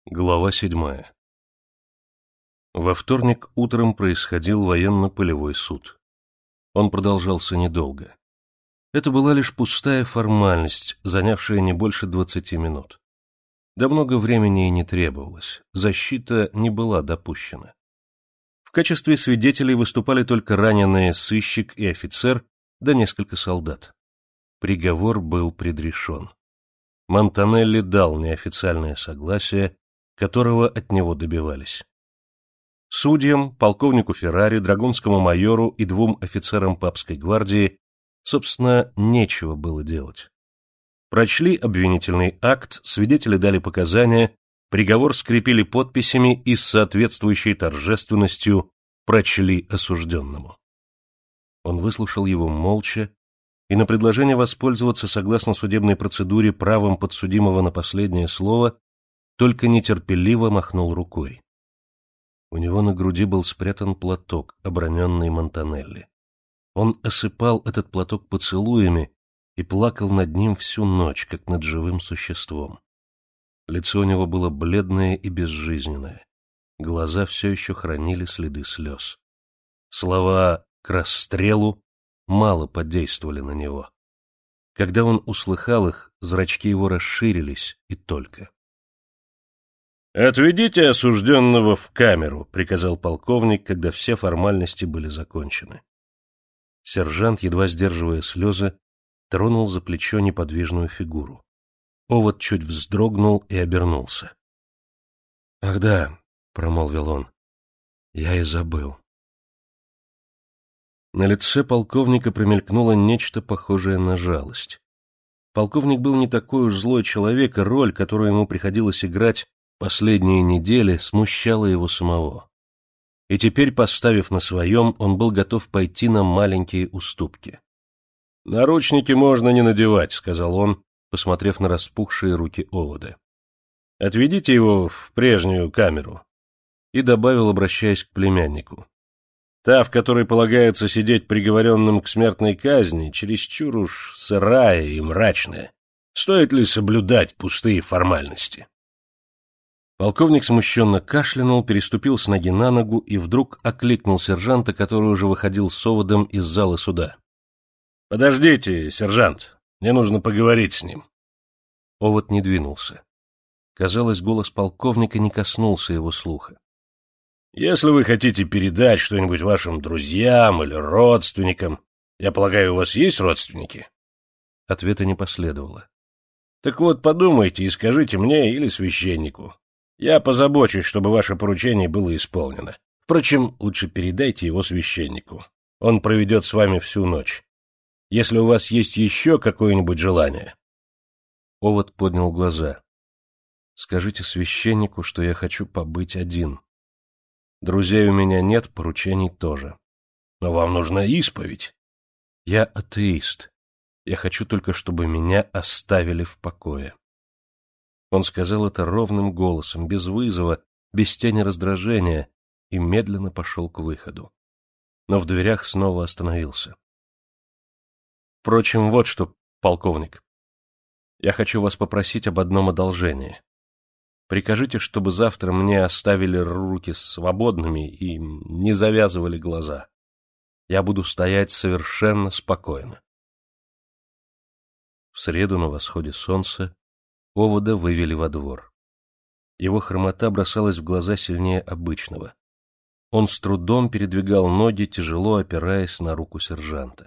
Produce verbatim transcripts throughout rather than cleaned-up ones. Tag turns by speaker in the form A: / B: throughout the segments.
A: Глава седьмая. Во вторник утром происходил военно-полевой суд. Он продолжался недолго. Это была лишь пустая формальность, занявшая не больше двадцати минут. Да много времени и не требовалось, защита не была допущена. В качестве свидетелей выступали только раненые сыщик и офицер, да несколько солдат. Приговор был предрешен. Монтанелли дал неофициальное согласие, которого от него добивались. Судьям, полковнику Феррари, драгунскому майору и двум офицерам папской гвардии, собственно, нечего было делать. Прочли обвинительный акт, свидетели дали показания, приговор скрепили подписями и с соответствующей торжественностью прочли осужденному. Он выслушал его молча и на предложение воспользоваться согласно судебной процедуре правом подсудимого на последнее слово только нетерпеливо махнул рукой. У него на груди был спрятан платок, оброненный Монтанелли. Он осыпал этот платок поцелуями и плакал над ним всю ночь, как над живым существом. Лицо у него было бледное и безжизненное. Глаза все еще хранили следы слез. Слова «к расстрелу» мало подействовали на него. Когда он услыхал их, зрачки его расширились, и только. «Отведите осужденного в камеру», — приказал полковник, когда все формальности были закончены. Сержант, едва сдерживая слезы, тронул за плечо неподвижную фигуру. Овод чуть вздрогнул и обернулся. — Ах да, — промолвил он, — я и забыл. На лице полковника промелькнуло нечто похожее на жалость. Полковник был не такой уж злой человек, и роль, которую ему приходилось играть последние недели, смущала его самого. И теперь, поставив на своем, он был готов пойти на маленькие уступки. — Наручники можно не надевать, — сказал он, посмотрев на распухшие руки Овода. — Отведите его в прежнюю камеру. И добавил, обращаясь к племяннику. — Та, в которой полагается сидеть приговоренным к смертной казни, чересчур уж сырая и мрачная. Стоит ли соблюдать пустые формальности? Полковник смущенно кашлянул, переступил с ноги на ногу и вдруг окликнул сержанта, который уже выходил с Оводом из зала суда. — Подождите, сержант, мне нужно поговорить с ним. Овод не двинулся. Казалось, голос полковника не коснулся его слуха. — Если вы хотите передать что-нибудь вашим друзьям или родственникам, я полагаю, у вас есть родственники? Ответа не последовало. — Так вот, подумайте и скажите мне или священнику. Я позабочусь, чтобы ваше поручение было исполнено. Впрочем, лучше передайте его священнику. Он проведет с вами всю ночь. Если у вас есть еще какое-нибудь желание. Овод поднял глаза. — Скажите священнику, что я хочу побыть один. Друзей у меня нет, поручений тоже. Но вам нужна исповедь. Я атеист. Я хочу только, чтобы меня оставили в покое. Он сказал это ровным голосом, без вызова, без тени раздражения, и медленно пошел к выходу. Но в дверях снова остановился. Впрочем, вот что, полковник. Я хочу вас попросить об одном одолжении. Прикажите, чтобы завтра мне оставили руки свободными и не завязывали глаза. Я буду стоять совершенно спокойно. В среду на восходе солнца Овода вывели во двор. Его хромота бросалась в глаза сильнее обычного. Он с трудом передвигал ноги, тяжело опираясь на руку сержанта.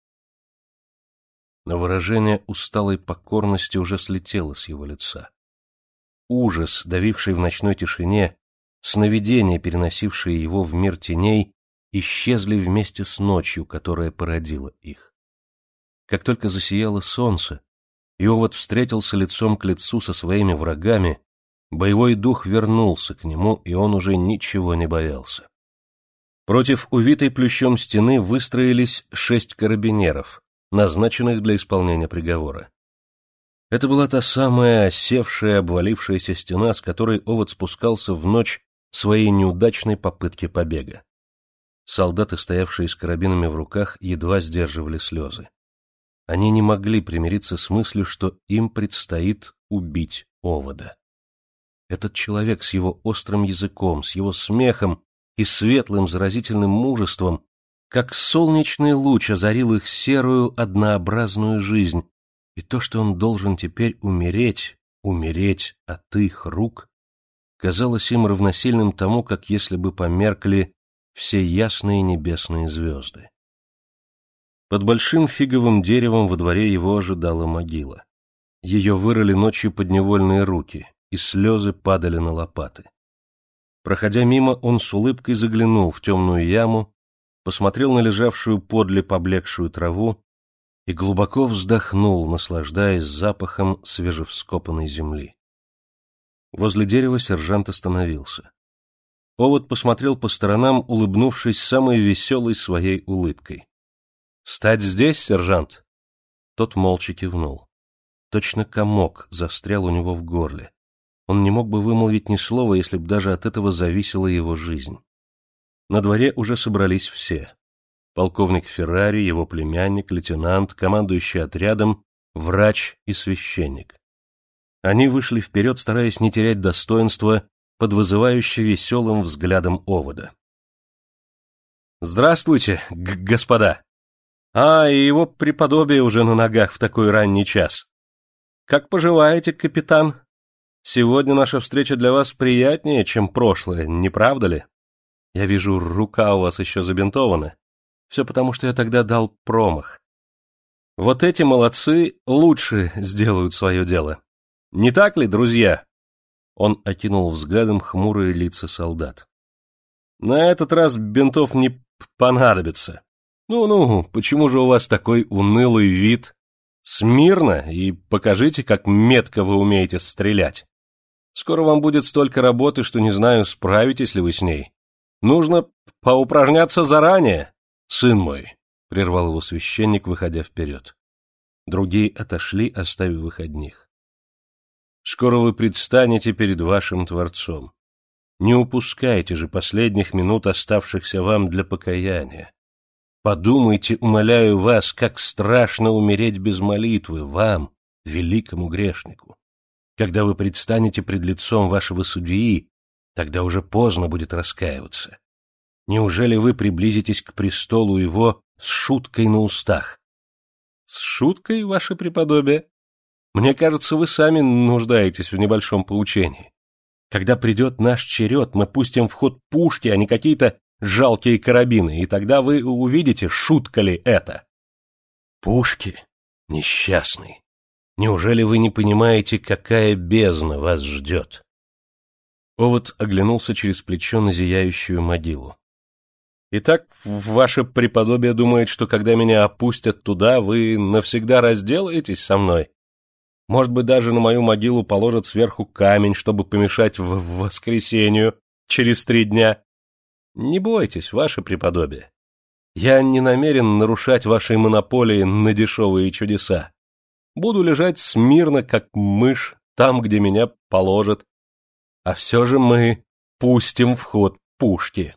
A: Но выражение усталой покорности уже слетело с его лица. Ужас, давивший в ночной тишине, сновидения, переносившие его в мир теней, исчезли вместе с ночью, которая породила их. Как только засияло солнце, и Овод встретился лицом к лицу со своими врагами, боевой дух вернулся к нему, и он уже ничего не боялся. Против увитой плющом стены выстроились шесть карабинеров, назначенных для исполнения приговора. Это была та самая осевшая, обвалившаяся стена, с которой Овод спускался в ночь своей неудачной попытки побега. Солдаты, стоявшие с карабинами в руках, едва сдерживали слезы. Они не могли примириться с мыслью, что им предстоит убить Овода. Этот человек с его острым языком, с его смехом и светлым заразительным мужеством, как солнечный луч озарил их серую, однообразную жизнь, и то, что он должен теперь умереть, умереть от их рук, казалось им равносильным тому, как если бы померкли все ясные небесные звезды. Под большим фиговым деревом во дворе его ожидала могила. Ее вырыли ночью подневольные руки, и слезы падали на лопаты. Проходя мимо, он с улыбкой заглянул в темную яму, посмотрел на лежавшую подле поблекшую траву и глубоко вздохнул, наслаждаясь запахом свежевскопанной земли. Возле дерева сержант остановился. Овод посмотрел по сторонам, улыбнувшись самой веселой своей улыбкой. — Стать здесь, сержант? Тот молча кивнул. Точно комок застрял у него в горле. Он не мог бы вымолвить ни слова, если б даже от этого зависела его жизнь. На дворе уже собрались все. Полковник Феррари, его племянник, лейтенант, командующий отрядом, врач и священник. Они вышли вперед, стараясь не терять достоинства под вызывающе веселым взглядом Овода. — Здравствуйте, господа! А, и его преподобие уже на ногах в такой ранний час. Как поживаете, капитан? Сегодня наша встреча для вас приятнее, чем прошлое, не правда ли? Я вижу, рука у вас еще забинтована. Все потому, что я тогда дал промах. Вот эти молодцы лучше сделают свое дело. Не так ли, друзья? Он окинул взглядом хмурые лица солдат. На этот раз бинтов не понадобится. Ну-ну, почему же у вас такой унылый вид? Смирно и покажите, как метко вы умеете стрелять. Скоро вам будет столько работы, что не знаю, справитесь ли вы с ней. Нужно поупражняться заранее, сын мой, — прервал его священник, выходя вперед. Другие отошли, оставив их одних. Скоро вы предстанете перед вашим Творцом. Не упускайте же последних минут, оставшихся вам для покаяния. Подумайте, умоляю вас, как страшно умереть без молитвы вам, великому грешнику. Когда вы предстанете пред лицом вашего судьи, тогда уже поздно будет раскаиваться. Неужели вы приблизитесь к престолу его с шуткой на устах? — С шуткой, ваше преподобие? Мне кажется, вы сами нуждаетесь в небольшом поучении. Когда придет наш черед, мы пустим в ход пушки, а не какие-то жалкие карабины, и тогда вы увидите, шутка ли это. Пушки? Несчастный. Неужели вы не понимаете, какая бездна вас ждет? Овод оглянулся через плечо на зияющую могилу. Итак, ваше преподобие думает, что когда меня опустят туда, вы навсегда разделаетесь со мной? Может быть, даже на мою могилу положат сверху камень, чтобы помешать в воскресенью через три дня? Не бойтесь, ваше преподобие. Я не намерен нарушать вашей монополии на дешевые чудеса. Буду лежать смирно, как мышь, там, где меня положат. А все же мы пустим в ход пушки.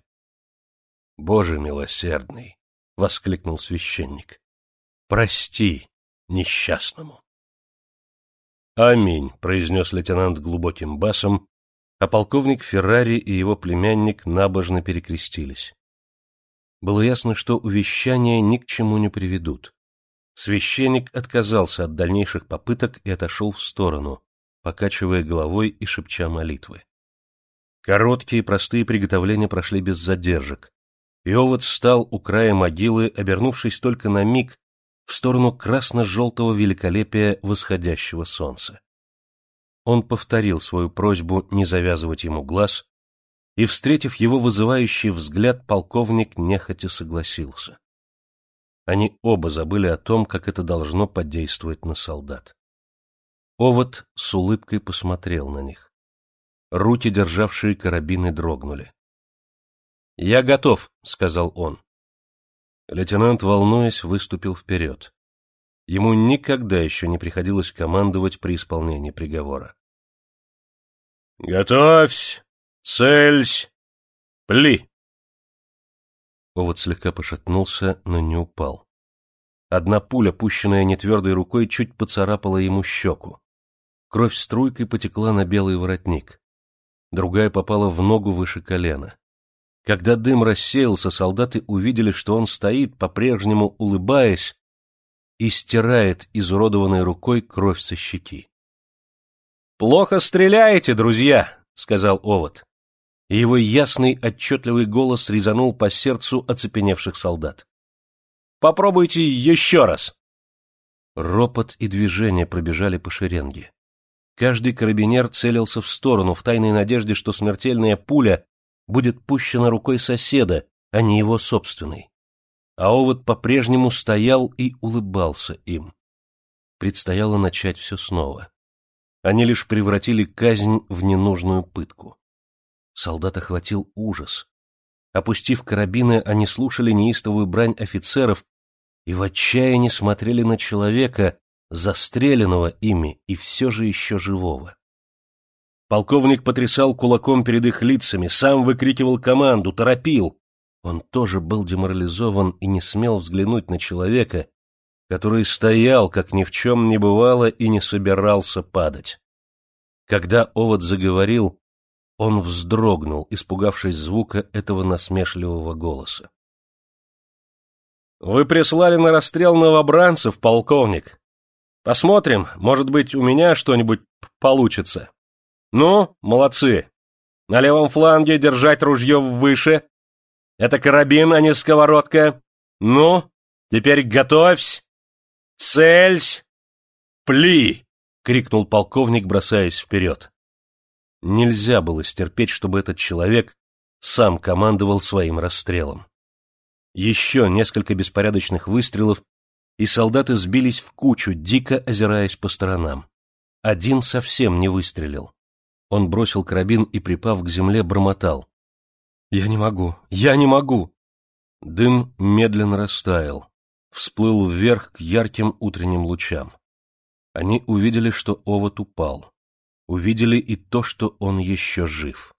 A: — Боже милосердный! — воскликнул священник. — Прости несчастному. — Аминь, — произнес лейтенант глубоким басом, а полковник Феррари и его племянник набожно перекрестились. Было ясно, что увещания ни к чему не приведут. Священник отказался от дальнейших попыток и отошел в сторону, покачивая головой и шепча молитвы. Короткие простые приготовления прошли без задержек, и Овод встал у края могилы, обернувшись только на миг в сторону красно-желтого великолепия восходящего солнца. Он повторил свою просьбу не завязывать ему глаз, и, встретив его вызывающий взгляд, полковник нехотя согласился. Они оба забыли о том, как это должно подействовать на солдат. Овод с улыбкой посмотрел на них. Руки, державшие карабины, дрогнули. — Я готов, — сказал он. Лейтенант, волнуясь, выступил вперед. Ему никогда еще не приходилось командовать при исполнении приговора. — Готовься! Цельсь! Пли! Овод слегка пошатнулся, но не упал. Одна пуля, пущенная нетвердой рукой, чуть поцарапала ему щеку. Кровь струйкой потекла на белый воротник. другая попала в ногу выше колена. Когда дым рассеялся, солдаты увидели, что он стоит, по-прежнему улыбаясь, и стирает изуродованной рукой кровь со щеки. — Плохо стреляете, друзья, — сказал Овод. И его ясный, отчетливый голос резанул по сердцу оцепеневших солдат. — Попробуйте еще раз. Ропот и движение пробежали по шеренге. Каждый карабинер целился в сторону, в тайной надежде, что смертельная пуля будет пущена рукой соседа, а не его собственной. А Овод по-прежнему стоял и улыбался им. Предстояло начать все снова. Они лишь превратили казнь в ненужную пытку. Солдат охватил ужас. Опустив карабины, они слушали неистовую брань офицеров и в отчаянии смотрели на человека, застреленного ими и все же еще живого. Полковник потрясал кулаком перед их лицами, сам выкрикивал команду, торопил. Он тоже был деморализован и не смел взглянуть на человека, который стоял, как ни в чем не бывало, и не собирался падать. Когда Овод заговорил, он вздрогнул, испугавшись звука этого насмешливого голоса. — Вы прислали на расстрел новобранцев, полковник. Посмотрим, может быть, у меня что-нибудь получится. Ну, молодцы. На левом фланге держать ружье выше. Это карабин, а не сковородка. Ну, теперь готовься. Цельсь! Пли! — крикнул полковник, бросаясь вперед. Нельзя было стерпеть, чтобы этот человек сам командовал своим расстрелом. Еще несколько беспорядочных выстрелов, и солдаты сбились в кучу, дико озираясь по сторонам. Один совсем не выстрелил. Он бросил карабин и, припав к земле, бормотал. — Я не могу, я не могу! Дым медленно растаял, всплыл вверх к ярким утренним лучам. Они увидели, что Овод упал. Увидели и то, что он еще жив.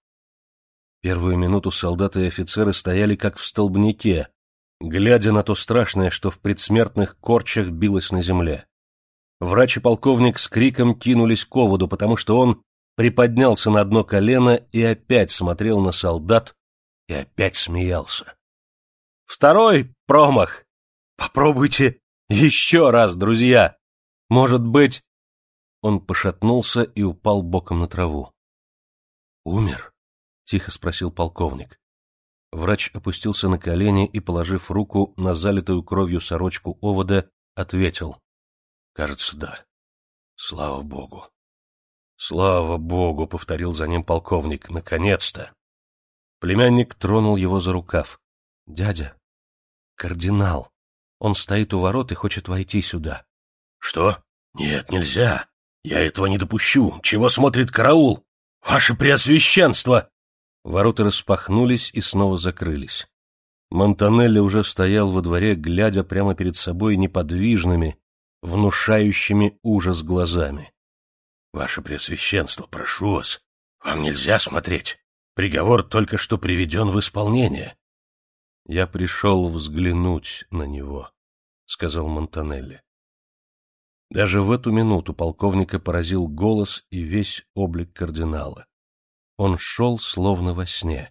A: Первую минуту солдаты и офицеры стояли как в столбняке, глядя на то страшное, что в предсмертных корчах билось на земле. Врач и полковник с криком кинулись к Оводу, потому что он приподнялся на одно колено и опять смотрел на солдат и опять смеялся. — Второй промах! Попробуйте еще раз, друзья! Может быть... Он пошатнулся и упал боком на траву. — Умер? — тихо спросил полковник. Врач опустился на колени и, положив руку на залитую кровью сорочку Овода, ответил. — Кажется, да. Слава богу. — Слава богу, — повторил за ним полковник, — наконец-то. Племянник тронул его за рукав. — Дядя, кардинал. Он стоит у ворот и хочет войти сюда. — Что? Нет, нельзя. Я этого не допущу. Чего смотрит караул? Ваше Преосвященство! Ворота распахнулись и снова закрылись. Монтанелли уже стоял во дворе, глядя прямо перед собой неподвижными, внушающими ужас глазами. — Ваше Преосвященство, прошу вас, вам нельзя смотреть. Приговор только что приведен в исполнение. — Я пришел взглянуть на него, — сказал Монтанелли. Даже в эту минуту полковника поразил голос и весь облик кардинала. Он шел словно во сне.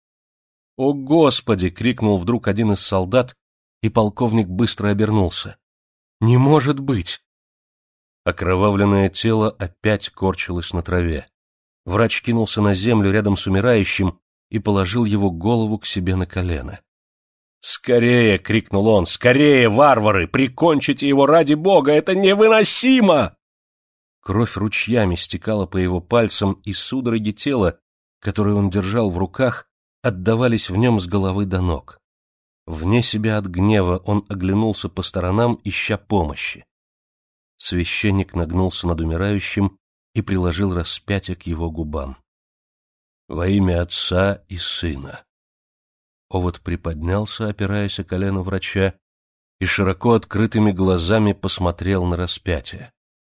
A: — О, Господи! — крикнул вдруг один из солдат, и полковник быстро обернулся. — Не может быть! Окровавленное тело опять корчилось на траве. Врач кинулся на землю рядом с умирающим и положил его голову к себе на колено. «Скорее!» — крикнул он. «Скорее, варвары! Прикончите его ради бога! Это невыносимо!» Кровь ручьями стекала по его пальцам, и судороги тела, которые он держал в руках, отдавались в нем с головы до ног. Вне себя от гнева он оглянулся по сторонам, ища помощи. Священник нагнулся над умирающим и приложил распятие к его губам. «Во имя Отца и Сына». Овод приподнялся, опираясь о колено врача, и широко открытыми глазами посмотрел на распятие.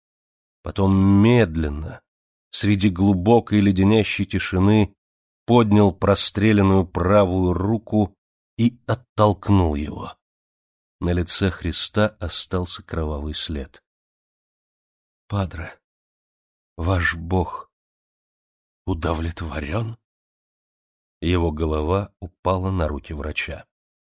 A: Потом медленно, среди глубокой леденящей тишины, поднял простреленную правую руку и оттолкнул его. На лице Христа остался кровавый след. — Падре, ваш Бог удовлетворен? Его голова упала на руки врача.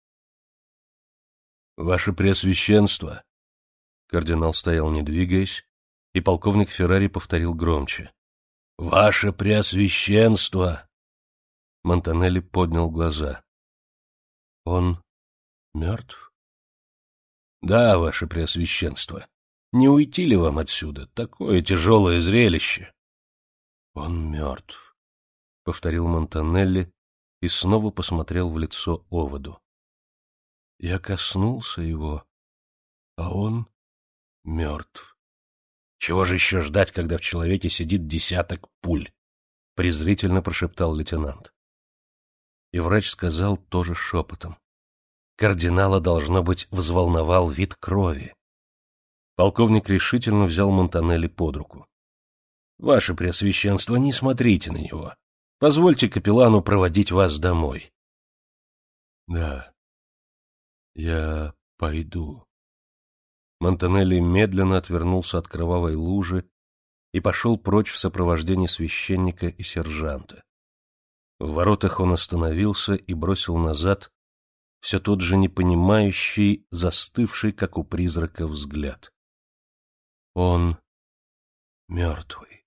A: Ваше Преосвященство! Кардинал стоял, не двигаясь, и полковник Феррари повторил громче. Ваше Преосвященство! Монтанелли поднял глаза. Он мертв? Да, Ваше Преосвященство. Не уйти ли вам отсюда? Такое тяжелое зрелище. Он мертв, — повторил Монтанелли и снова посмотрел в лицо оводу. Я коснулся его, а он мертв. Чего же еще ждать, когда в человеке сидит десяток пуль? Презрительно прошептал лейтенант. И врач сказал тоже шепотом. Кардинала, должно быть, взволновал вид крови. Полковник решительно взял Монтанелли под руку. — Ваше Преосвященство, не смотрите на него. Позвольте капеллану проводить вас домой. — Да, я пойду. Монтанелли медленно отвернулся от кровавой лужи и пошел прочь в сопровождении священника и сержанта. В воротах он остановился и бросил назад все тот же непонимающий, застывший, как у призрака, взгляд. Он мертвый.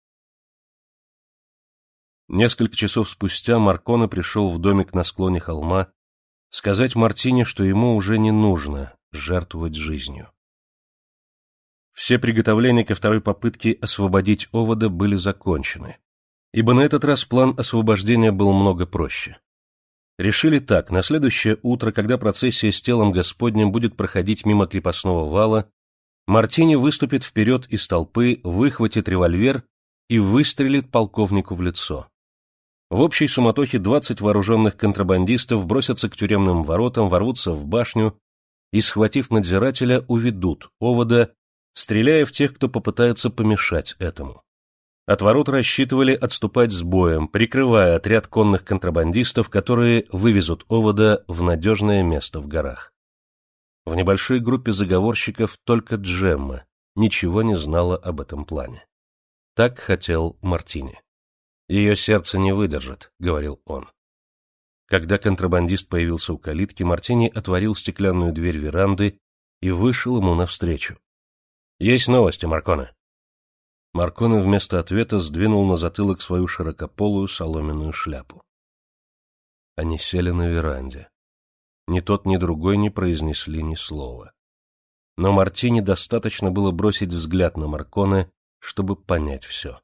A: Несколько часов спустя Марконе пришел в домик на склоне холма сказать Мартине, что ему уже не нужно жертвовать жизнью. Все приготовления ко второй попытке освободить овода были закончены, ибо на этот раз план освобождения был много проще. Решили так: на следующее утро, когда процессия с телом Господним будет проходить мимо крепостного вала, Мартини выступит вперед из толпы, выхватит револьвер и выстрелит полковнику в лицо. В общей суматохе двадцать вооруженных контрабандистов бросятся к тюремным воротам, ворвутся в башню и, схватив надзирателя, уведут овода, стреляя в тех, кто попытается помешать этому. От ворот рассчитывали отступать с боем, прикрывая отряд конных контрабандистов, которые вывезут овода в надежное место в горах. В небольшой группе заговорщиков только Джемма ничего не знала об этом плане. Так хотел Мартини. «Ее сердце не выдержит», — говорил он. Когда контрабандист появился у калитки, Мартини отворил стеклянную дверь веранды и вышел ему навстречу. «Есть новости, Марконе?» Марконе вместо ответа сдвинул на затылок свою широкополую соломенную шляпу. Они сели на веранде. Ни тот, ни другой не произнесли ни слова. Но Мартини достаточно было бросить взгляд на Марконе, чтобы понять все.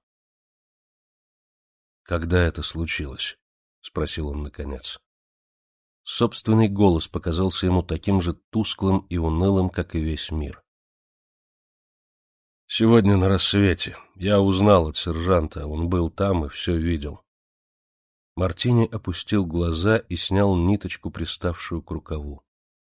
A: «Когда это случилось?» — спросил он наконец. Собственный голос показался ему таким же тусклым и унылым, как и весь мир. «Сегодня на рассвете. Я узнал от сержанта, он был там и все видел». Мартини опустил глаза и снял ниточку, приставшую к рукаву.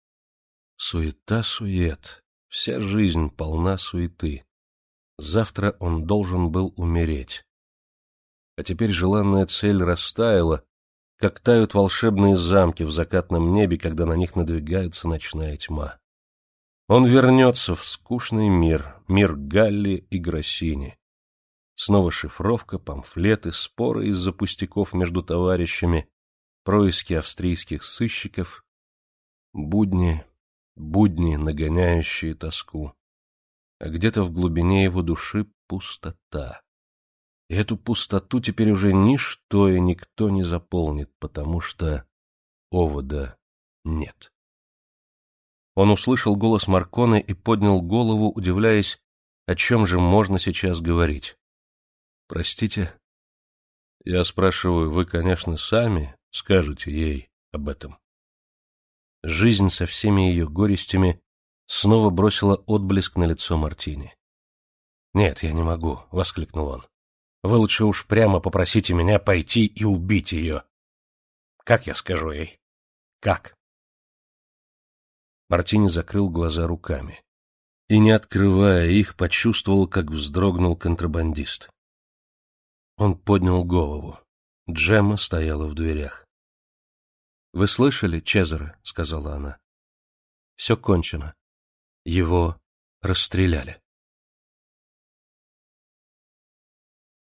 A: Суета-сует, вся жизнь полна суеты. Завтра он должен был умереть. А теперь желанная цель растаяла, как тают волшебные замки в закатном небе, когда на них надвигается ночная тьма. Он вернется в скучный мир, мир Галли и Гроссини. Снова шифровка, памфлеты, споры из-за пустяков между товарищами, происки австрийских сыщиков, будни, будни, нагоняющие тоску. А где-то в глубине его души пустота. И эту пустоту теперь уже ничто и никто не заполнит, потому что овода нет. Он услышал голос Марконе и поднял голову, удивляясь, о чем же можно сейчас говорить. «Простите?» «Я спрашиваю, вы, конечно, сами скажете ей об этом?» Жизнь со всеми ее горестями снова бросила отблеск на лицо Мартини. «Нет, я не могу», — воскликнул он. «Вы лучше уж прямо попросите меня пойти и убить ее. Как я скажу ей? Как?» Мартини закрыл глаза руками и, не открывая их, почувствовал, как вздрогнул контрабандист. Он поднял голову. Джемма стояла в дверях. — Вы слышали, Чезаре? — сказала она. — Все кончено. Его расстреляли.